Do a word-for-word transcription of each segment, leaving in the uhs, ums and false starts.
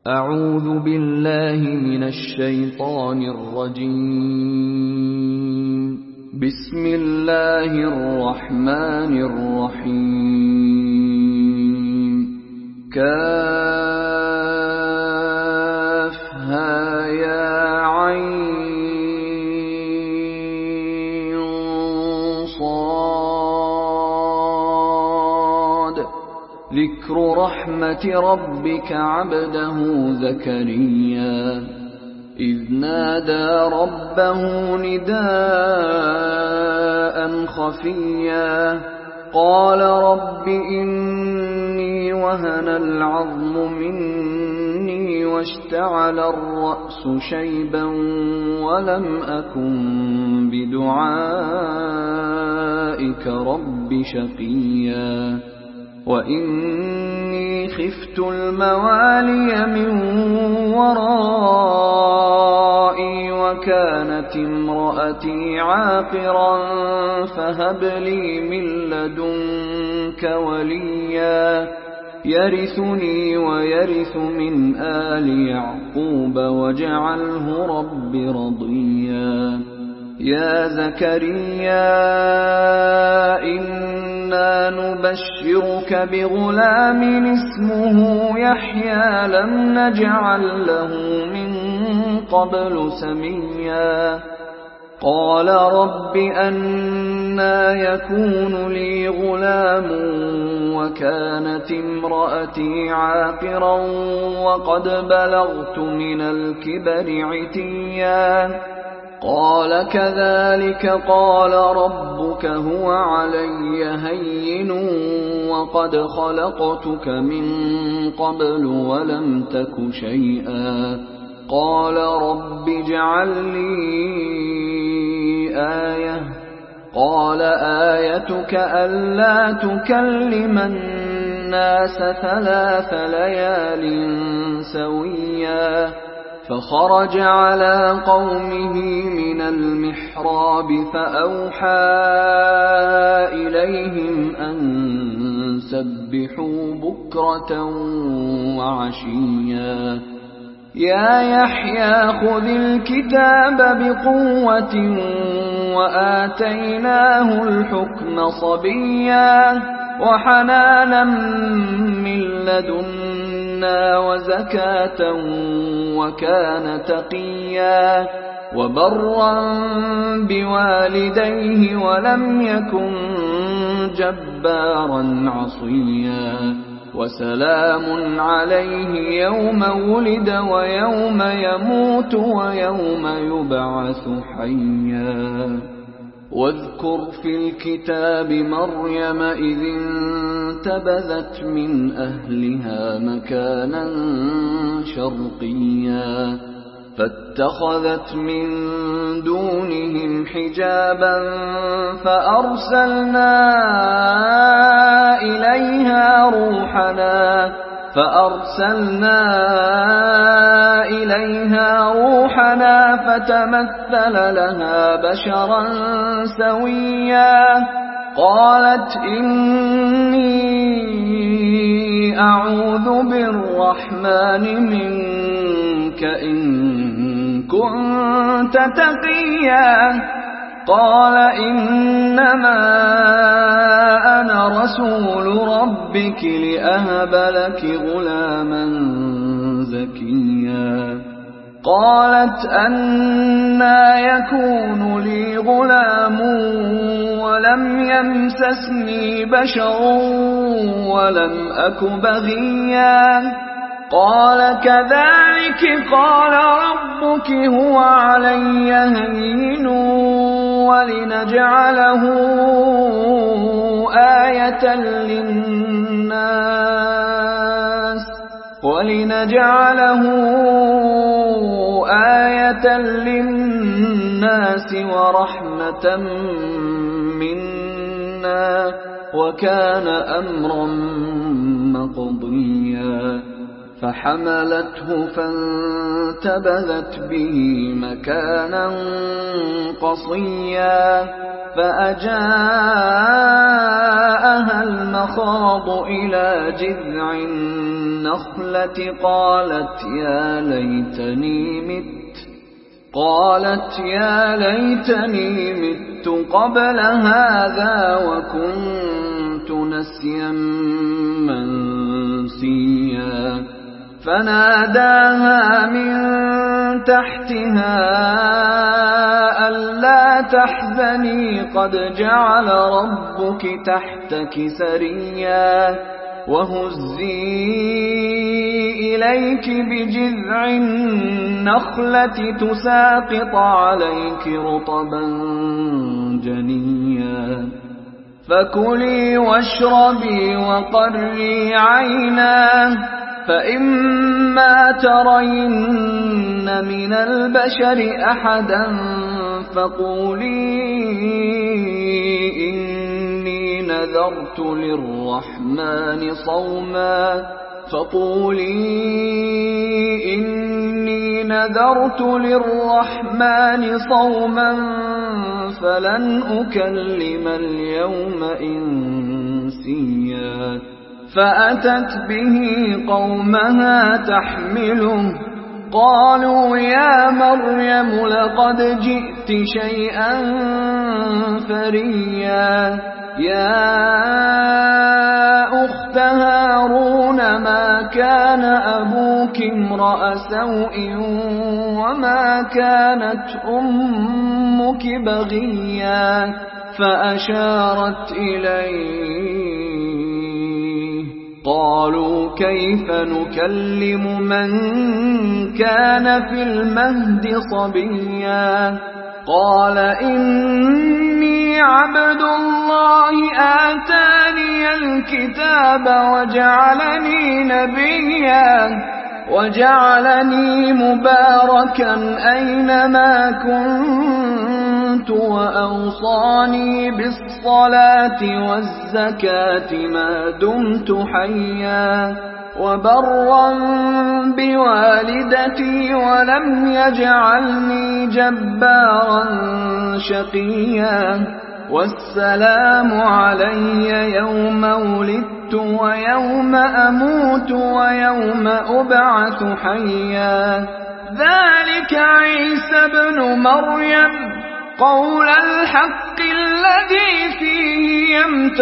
أعوذ بالله من الشيطان الرجيم. بسم الله الرحمن الرحيم. كافها يا عين صاد. ذكر رحمة ربك عبده زكريا إذ نادى ربه نداء خفيا قال رب إني وهن العظم مني واشتعل الرأس شيبا ولم أكن بدعائك رب شقيا وإني خفت الموالي من ورائي وكانت امرأتي عاقرا فهب لي من لدنك وليا يرثني ويرث من آل يعقوب واجعله رب رضيا. يا زكريا إنا نبشرك بغلام اسمه يحيى لم نجعل له من قبل سميا. قال رب أنى يكون لي غلام وكانت امرأتي عاقرا وقد بلغت من الكبر عتيا. قال كذلك قال ربك هو علي هين وقد خلقتك من قبل ولم تك شيئا. قال رب اجعل لي آية. قال آيتك ألا تكلم الناس ثلاث ليال سويا. فخرج على قومه من المحراب فأوحى إليهم أن سبحوا بكرة وعشيا. يا يحيى خذ الكتاب بقوة وآتيناه الحكم صبيا وحنانا من لدنا وزكاة وكان تقيا وبرا بوالديه ولم يكن جبارا عصيا. وسلام عليه يوم ولد ويوم يموت ويوم يبعث حيا. واذكر في الكتاب مريم إذ انتبذت من أهلها مكانا شرقيا فاتخذت من دونهم حجابا فأرسلنا إليها روحنا فأرسلنا إليها روحنا فتمثل لها بشرا سويا. قالت إني أعوذ بالرحمن منك إن كنت تقيا. قال إنما أنا رسول ربك لأهب لك غلاما زكيا. قالت أنى يكون لي غلام ولم يمسسني بشر ولم أك بغيا. قال كذلك قال ربك هو علي هين ولنجعله آية للناس ولنجعله آية للناس ورحمة منا وكان أمرا مقضيا. فحملته فانتبذت به مكانا قصيا فأجاءها المخاض إلى جذع النخلة قالت يا ليتني مت قالت يا ليتني مت قبل هذا وكنت نسيا منسيا فناداها من تحتها ألا تحزني قد جعل ربك تحتك سريا وهزي إليك بجذع النخلة تساقط عليك رطبا جنيا فكلي واشربي وقري عينا فإما ترين من البشر أحدا فقولي إني نذرت للرحمن صوما فقولي إني نذرت للرحمن صوما فلن أكلم اليوم إنسيا فأتت به قومها تحمله قالوا يا مريم لقد جئت شيئا فريا يا أخت هارون ما كان أبوك امرأ سوء وما كانت أمك بغيا فأشارت إليه قالوا كيف نكلم من كان في المهد صبيا قال إني عبد الله آتاني الكتاب وجعلني نبيا وجعلني مباركا أينما كنت وأوصاني بالصلاة والزكاة ما دمت حيا وبرا بوالدتي ولم يجعلني جبارا شقيا والسلام علي يوم ولدت ويوم أموت ويوم أبعث حيا ذلك عيسى ابن مريم قول الحق الذي فيه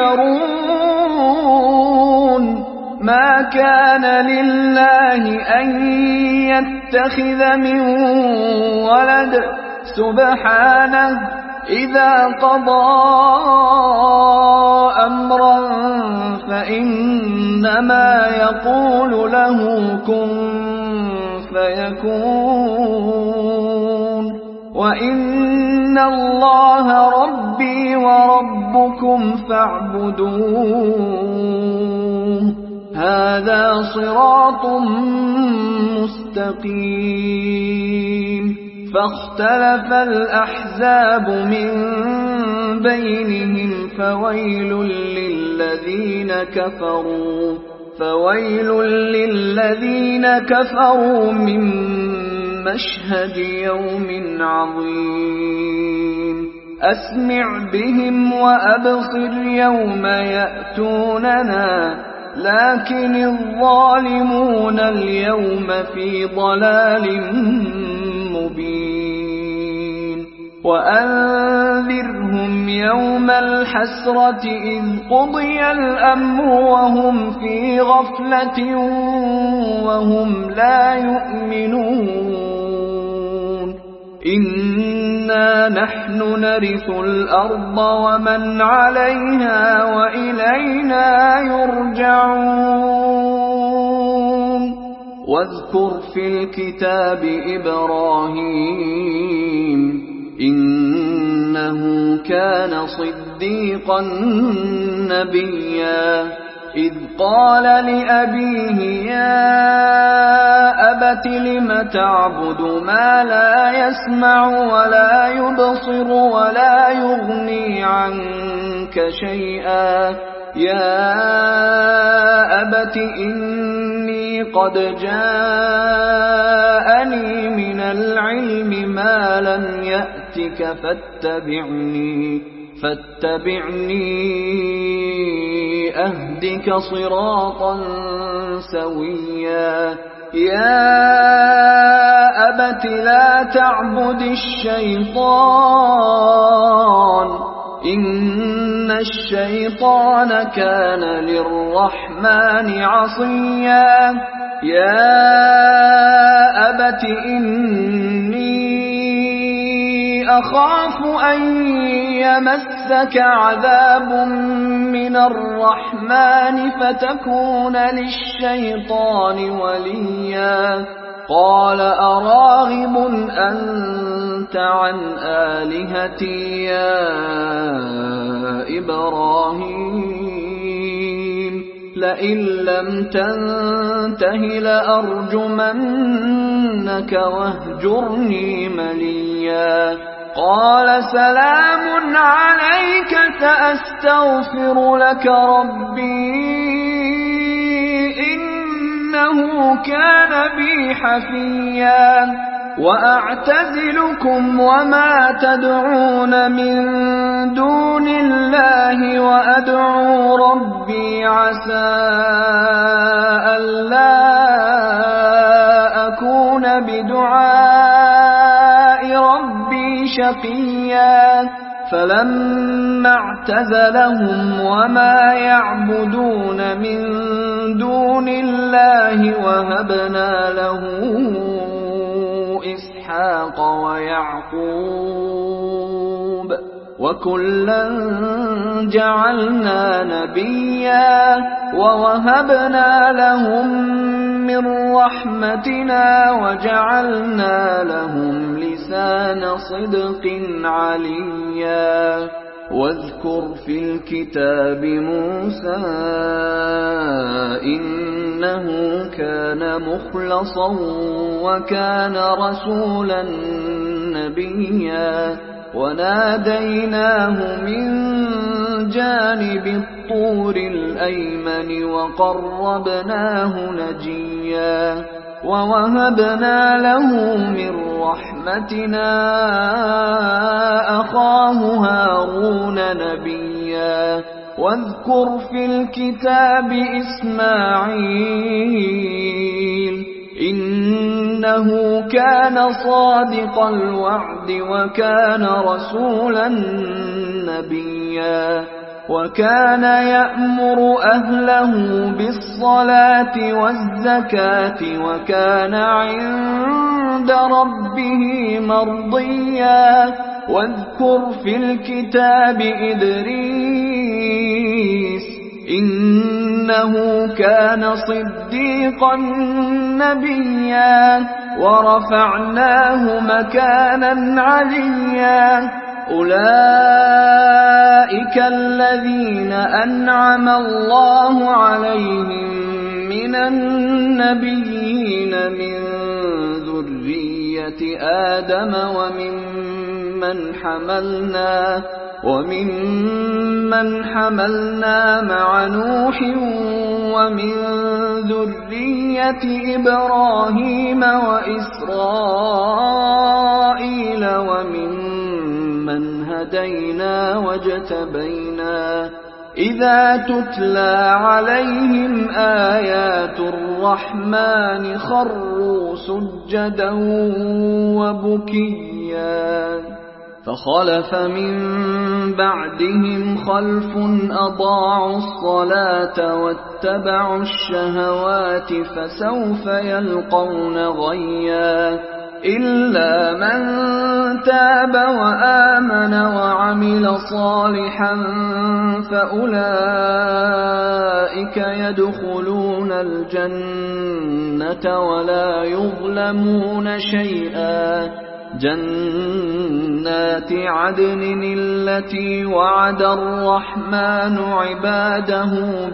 يمترون ما كان لله أن يتخذ من ولد سبحانه إذا قضى أمرا فإنما يقول له كن فيكون وإن الله ربي وربكم فاعبدوه هذا صراط مستقيم فاختلف الأحزاب من بينهم فويل للذين كفروا فويل للذين كفروا من مشهد يوم عظيم أسمع بهم وأبصر يوم يأتوننا لكن الظالمون اليوم في ضلال مبين وأنذرهم يوم الحسرة إذ قضي الأمر وهم في غفلة وهم لا يؤمنون إنا نحن نرث الأرض ومن عليها وإلينا يرجعون واذكر في الكتاب إبراهيم إنه كان صديقا نبيا إذ قال لأبيه يا أبت لم تعبد ما لا يسمع ولا يبصر ولا يغني عنك شيئا يا أبت إني قد جاءني من العلم ما لم يأتك فاتبعني فاتبعني أهدك صراطا سويا يا أبت لا تعبد الشيطان إن الشيطان كان للرحمن عصيا يا أبت إني أخاف أن يمسك عذاب من الرحمن فتكون للشيطان وليا قال أراغب أنت عن آلهتي يا إبراهيم لئن لم تنته لأرجمنك واهجرني مليا قال سلام عليك سأستغفر لك ربي إنه كان بي حفيا وأعتزلكم وما تدعون من دون الله وأدعو ربي عسى ألا أكون بدعاء ربي شقيا فلما اعتزلهم وما يعبدون من دون الله وهبنا له إسحاق ويعقوب وكلا جعلنا نبيا ووهبنا لهم من رحمتنا وجعلنا لهم لسان صدق عليا واذكر في الكتاب موسى إنه كان مخلصا وكان رسولا نبيا وناديناه من جانب الطور الأيمن وقربناه نجيا ووهبنا له من رحمتنا أخاه هارون نبيا واذكر في الكتاب إسماعيل إنه كان صادق الوعد وكان رسولا نبيا وكان يأمر أهله بالصلاة والزكاة وكان عند ربه مرضيا واذكر في الكتاب إدريس إنه كان صديقا نبيا ورفعناه مكانا عليا أولئك الذين أنعم الله عليهم من النبيين من ذرية آدم وممن حملنا وممن حملنا مع نوح ومن ذرية إبراهيم وإسرائيل وممن هدينا واجتبينا إذا تتلى عليهم آيات الرحمن خروا سجدا وبكيا فخلف من بعدهم خلف أضاعوا الصلاة واتبعوا الشهوات فسوف يلقون غيا إلا من تاب وآمن وعمل صالحا فأولئك يدخلون الجنة ولا يظلمون شيئا جنات عدن التي وعد الرحمن عباده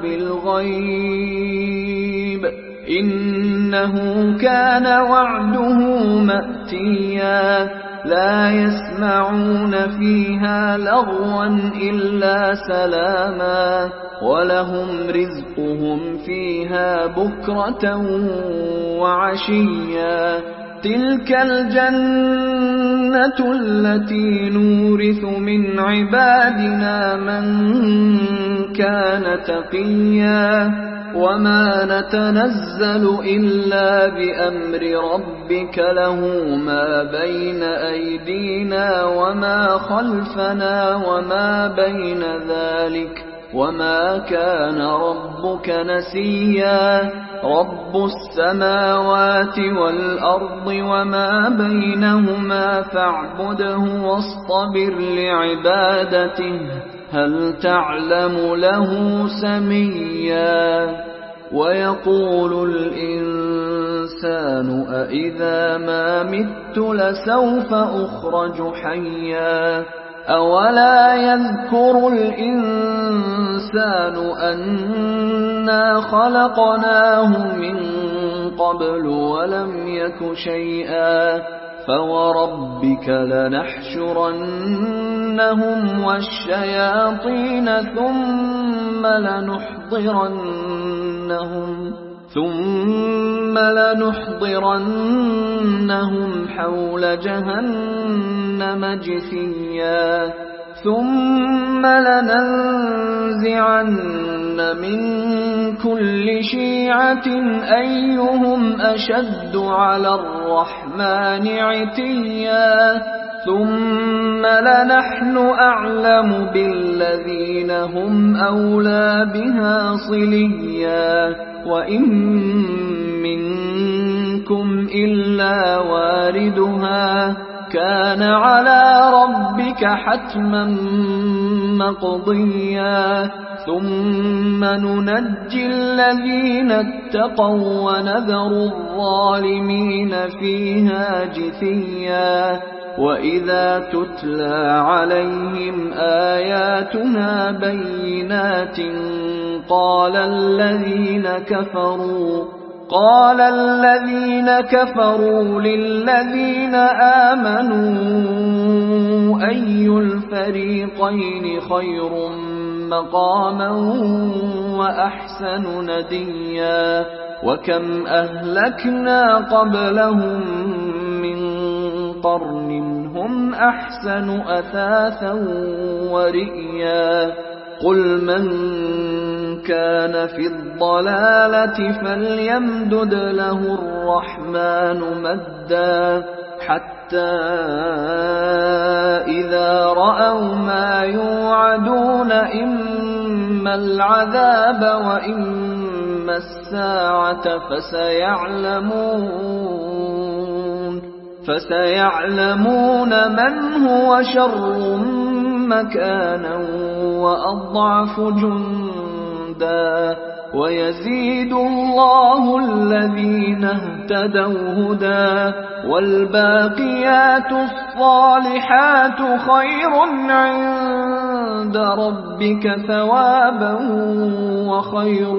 بالغيب إنه كان وعده مأتيا لا يسمعون فيها لغوا إلا سلاما ولهم رزقهم فيها بكرة وعشيا تلك الجنة الجنة التي نورث من عبادنا من كان تقيا وما نتنزل إلا بأمر ربك له ما بين أيدينا وما خلفنا وما بين ذلك وما كان ربك نسيا رب السماوات والأرض وما بينهما فاعبده واصطبر لعبادته هل تعلم له سميا ويقول الإنسان أإذا ما مت لسوف أخرج حيا أولا يذكر الإنسان أنا خلقناه من قبل ولم يك شيئا فوربك لنحشرنهم والشياطين ثم لنحضرنهم ثم لنحضرنهم حول جهنم جثيا ثم لننزعن من كل شيعة أيهم أشد على الرحمن عتيا ثم لنحن أعلم بالذين هم أولى بها صليا وإن منكم إلا واردها كان على ربك حتما مقضيا ثم ننجي الذين اتقوا ونذر الظالمين فيها جثيا وإذا تتلى عليهم آياتنا بينات قال الذين كفروا قال الذين كفروا للذين آمنوا أي الفريقين خير مقاما وأحسن نديا وكم أهلكنا قبلهم من قرن هم أحسن أثاثا ورئيا قل من كان في الضلالة فليمدد له الرحمن مدا حتى إذا رأوا ما يوعدون إما العذاب وإما الساعة فسيعلمون فسيعلمون من هو شر مكانا وأضعف جندا ويزيد الله الذين اهتدوا هدى والباقيات الصالحات خير عند ربك ثوابا وخير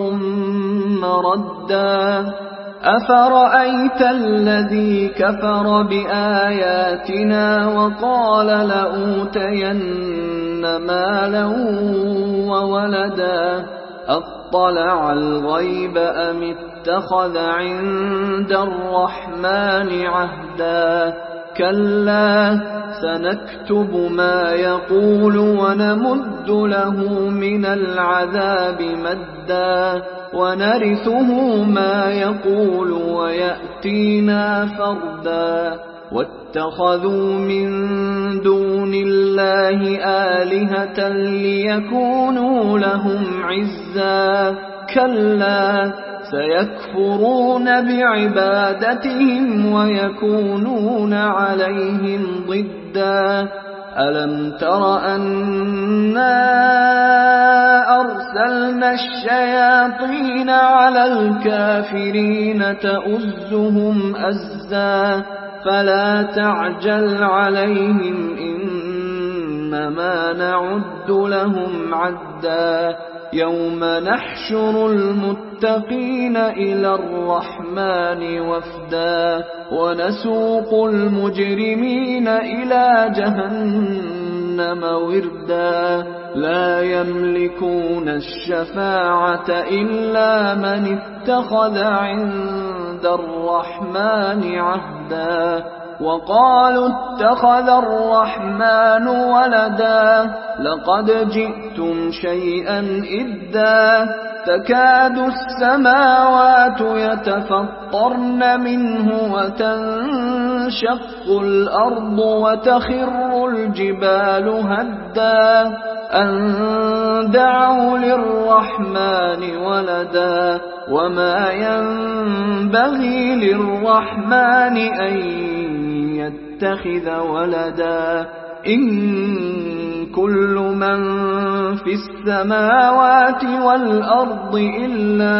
مردا أفرأيت الذي كفر بآياتنا وقال لأوتين مالا وولدا أطلع الغيب أم اتخذ عند الرحمن عهدا كلا سنكتب ما يقول ونمد له من العذاب مدا ونرثه ما يقول ويأتينا فردا واتخذوا من دون الله آلهة ليكونوا لهم عزا كلا سيكفرون بعبادتهم ويكونون عليهم ضدا ألم تر أنا أرسلنا الشياطين على الكافرين تؤزهم أزا فلا تعجل عليهم إنما نعد لهم عدا يوم نحشر المتقين إلى الرحمن وفدا ونسوق المجرمين إلى جهنم وردا لا يملكون الشفاعة إلا من اتخذ عند الرحمن عهدا وقالوا اتخذ الرحمن ولدا لقد جئتم شيئا إدا تكاد السماوات يتفطرن منه وتنشق الأرض وتخر الجبال هدا أن دعوا للرحمن ولدا وما ينبغي للرحمن أن يتخذ ولدا إن كل من في السماوات والأرض إلا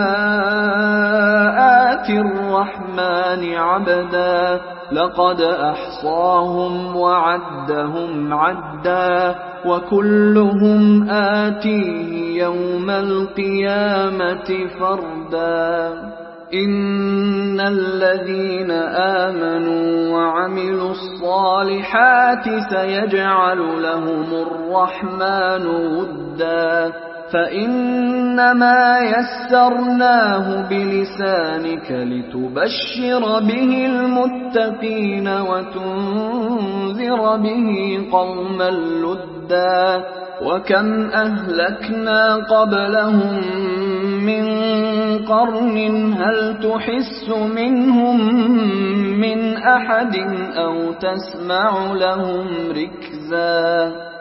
آتي الرحمن عبدا لقد أحصاهم وعدهم عدا وكلهم آتيه يوم القيامة فردا إن الذين آمنوا وعملوا الصالحات سيجعل لهم الرحمن ودا فإنما يسرناه بلسانك لتبشر به المتقين وتنذر به قوما لدا وكم أهلكنا قبلهم من قرن هل تحس منهم من أحد أو تسمع لهم ركزا